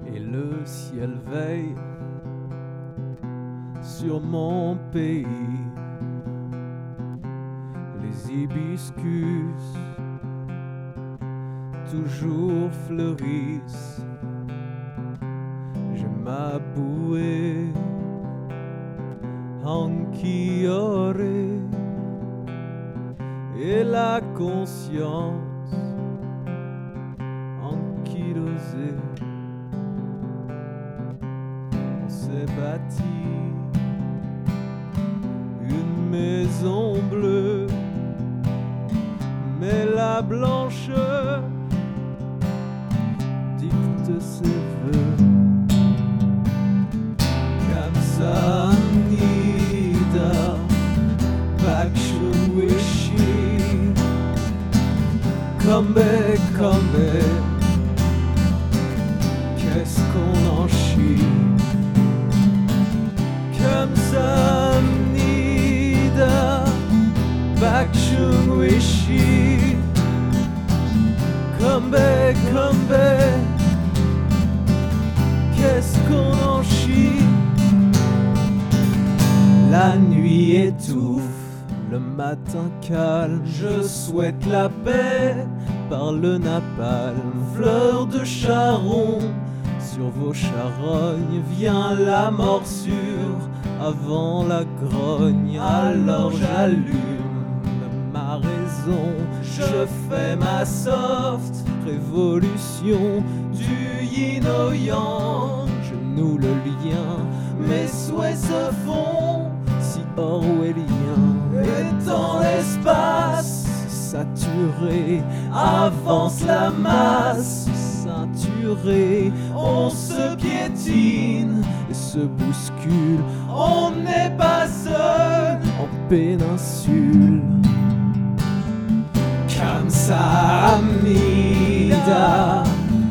et le ciel veille sur mon pays. Les hibiscus toujours fleurissent. J'ai ma bouée Anchioré et la conscience ankylosée. On s'est bâti une maison bleue, mais la blancheur dicte ses vœux. Kamsanida Bakshuishi Kambe, qu'est-ce qu'on en chie. Kamsanida Bakshuishi Kambe, qu'est-ce qu'on en chie. La nuit étouffe, le matin calme. Je souhaite la paix par le napalm. Fleur de charron, sur vos charognes vient la morsure avant la grogne. Alors j'allume ma raison, je fais ma soft révolution du yin au yang. Je noue le lien, mes souhaits se font si orwellien. Et dans l'espace saturé avance la masse ceinturée. On se piétine et se bouscule. On n'est pas seul en péninsule. Kamsahamnida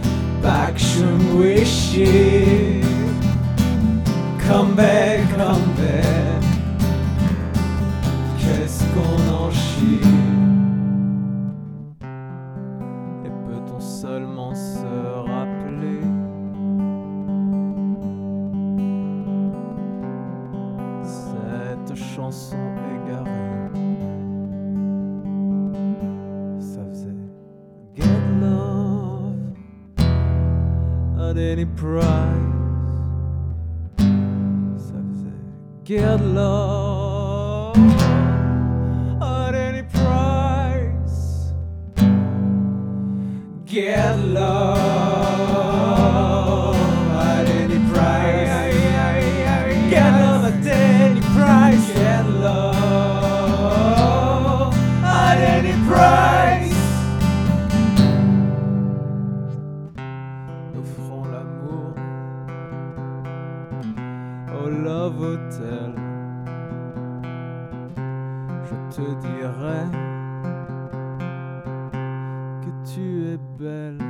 Bakshuishi Kambe, qu'est-ce qu'on en chie. Et peut-on seulement se rappeler cette chanson égarée. Ça faisait Get love at any price. Get love at any price. Get love at any price. Get love at any price. Get love at any price. Nous ferons l'amour au Love Hotel. Je te dirai que tu es belle.